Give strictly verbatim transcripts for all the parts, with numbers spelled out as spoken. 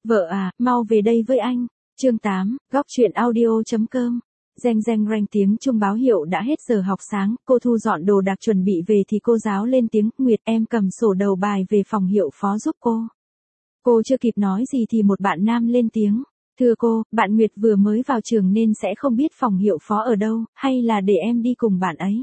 Vợ à, mau về đây với anh. Chương tám, góc truyện audio.com. Reng reng reng tiếng chuông báo hiệu đã hết giờ học sáng, cô thu dọn đồ đạc chuẩn bị về thì cô giáo lên tiếng, Nguyệt em cầm sổ đầu bài về phòng hiệu phó giúp cô. Cô chưa kịp nói gì thì một bạn nam lên tiếng, thưa cô, bạn Nguyệt vừa mới vào trường nên sẽ không biết phòng hiệu phó ở đâu, hay là để em đi cùng bạn ấy.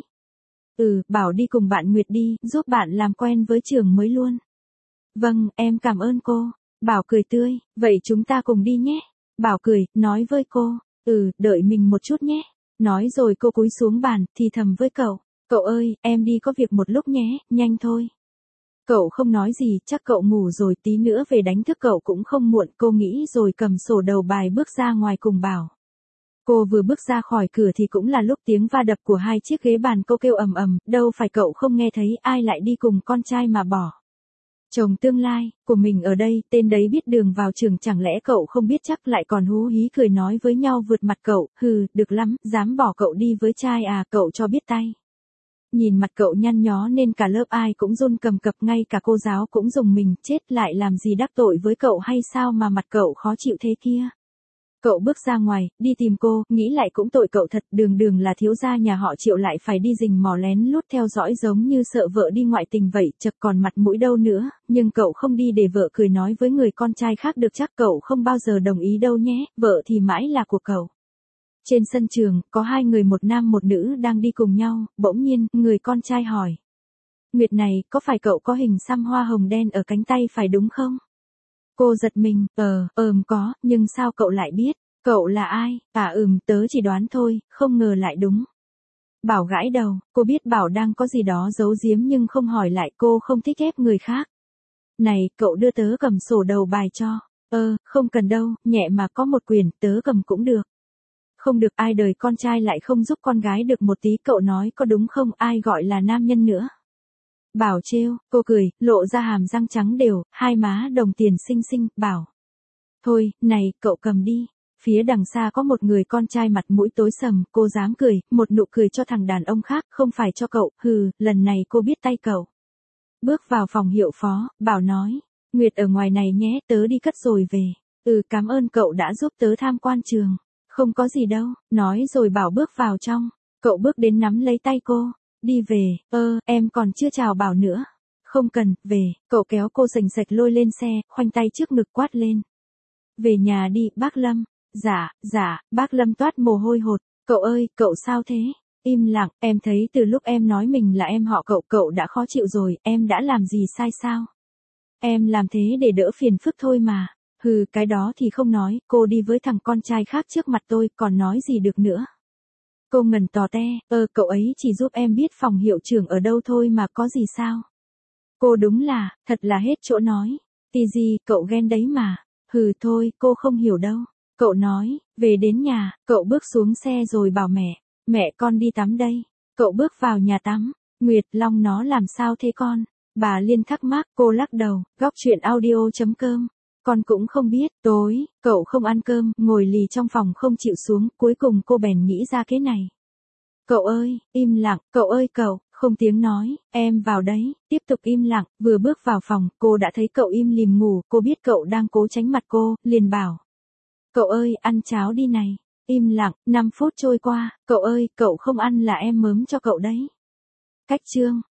Ừ, bảo đi cùng bạn Nguyệt đi, giúp bạn làm quen với trường mới luôn. Vâng, em cảm ơn cô. Bảo cười tươi, vậy chúng ta cùng đi nhé. Bảo cười, nói với cô, ừ, đợi mình một chút nhé. Nói rồi cô cúi xuống bàn, thì thầm với cậu, cậu ơi, em đi có việc một lúc nhé, nhanh thôi. Cậu không nói gì, chắc cậu ngủ rồi, tí nữa về đánh thức cậu cũng không muộn, cô nghĩ rồi cầm sổ đầu bài bước ra ngoài cùng Bảo. Cô vừa bước ra khỏi cửa thì cũng là lúc tiếng va đập của hai chiếc ghế bàn cô kêu ầm ầm, đâu phải cậu không nghe thấy, ai lại đi cùng con trai mà bỏ. Chồng tương lai, của mình ở đây, tên đấy biết đường vào trường, chẳng lẽ cậu không biết chắc, lại còn hú hí cười nói với nhau vượt mặt cậu, hừ, được lắm, dám bỏ cậu đi với trai à, cậu cho biết tay. Nhìn mặt cậu nhăn nhó nên cả lớp ai cũng run cầm cập, ngay cả cô giáo cũng rùng mình, chết, lại làm gì đắc tội với cậu hay sao mà mặt cậu khó chịu thế kia. Cậu bước ra ngoài, đi tìm cô, nghĩ lại cũng tội cậu thật, đường đường là thiếu gia nhà họ Triệu lại phải đi rình mò lén lút theo dõi giống như sợ vợ đi ngoại tình vậy, chật còn mặt mũi đâu nữa, nhưng cậu không đi để vợ cười nói với người con trai khác được, chắc cậu không bao giờ đồng ý đâu nhé, vợ thì mãi là của cậu. Trên sân trường, có hai người một nam một nữ đang đi cùng nhau, bỗng nhiên, người con trai hỏi. Nguyệt này, có phải cậu có hình xăm hoa hồng đen ở cánh tay phải đúng không? Cô giật mình, ờ, ờm có, nhưng sao cậu lại biết? Cậu là ai? À ừm, tớ chỉ đoán thôi, không ngờ lại đúng. Bảo gãi đầu, cô biết Bảo đang có gì đó giấu giếm nhưng không hỏi lại, cô không thích ép người khác. Này, cậu đưa tớ cầm sổ đầu bài cho. Ơ, không cần đâu, nhẹ mà, có một quyển, tớ cầm cũng được. Không được, ai đời con trai lại không giúp con gái được một tí, cậu nói có đúng không, ai gọi là nam nhân nữa. Bảo trêu, cô cười, lộ ra hàm răng trắng đều, hai má đồng tiền xinh xinh, bảo. Thôi, này, cậu cầm đi. Phía đằng xa có một người con trai mặt mũi tối sầm, cô dám cười, một nụ cười cho thằng đàn ông khác, không phải cho cậu, hừ, lần này cô biết tay cậu. Bước vào phòng hiệu phó, Bảo nói, Nguyệt ở ngoài này nhé, tớ đi cất rồi về. Ừ, cảm ơn cậu đã giúp tớ tham quan trường. Không có gì đâu, nói rồi Bảo bước vào trong. Cậu bước đến nắm lấy tay cô. Đi về, ơ, em còn chưa chào Bảo nữa. Không cần, về, cậu kéo cô sành sạch lôi lên xe, khoanh tay trước ngực quát lên. Về nhà đi, bác Lâm. Dạ, dạ, bác Lâm toát mồ hôi hột. Cậu ơi, cậu sao thế? Im lặng, em thấy từ lúc em nói mình là em họ cậu, cậu đã khó chịu rồi, em đã làm gì sai sao? Em làm thế để đỡ phiền phức thôi mà. Hừ, cái đó thì không nói, cô đi với thằng con trai khác trước mặt tôi, còn nói gì được nữa. Cô ngần tò te, ơ, cậu ấy chỉ giúp em biết phòng hiệu trưởng ở đâu thôi mà có gì sao? Cô đúng là, thật là hết chỗ nói. Tì gì, cậu ghen đấy mà. Hừ thôi, cô không hiểu đâu. Cậu nói, về đến nhà, cậu bước xuống xe rồi bảo mẹ, mẹ con đi tắm đây. Cậu bước vào nhà tắm, Nguyệt, Long nó làm sao thế con? Bà Liên thắc mắc, cô lắc đầu, góc truyện audio.com. Con cũng không biết, tối, cậu không ăn cơm, ngồi lì trong phòng không chịu xuống, cuối cùng cô bèn nghĩ ra cái này. Cậu ơi, im lặng, cậu ơi cậu, không tiếng nói, em vào đấy, tiếp tục im lặng, vừa bước vào phòng, cô đã thấy cậu im lìm ngủ, cô biết cậu đang cố tránh mặt cô, liền bảo. Cậu ơi, ăn cháo đi này. Im lặng, năm phút trôi qua, cậu ơi, cậu không ăn là em mớm cho cậu đấy. Cách chương.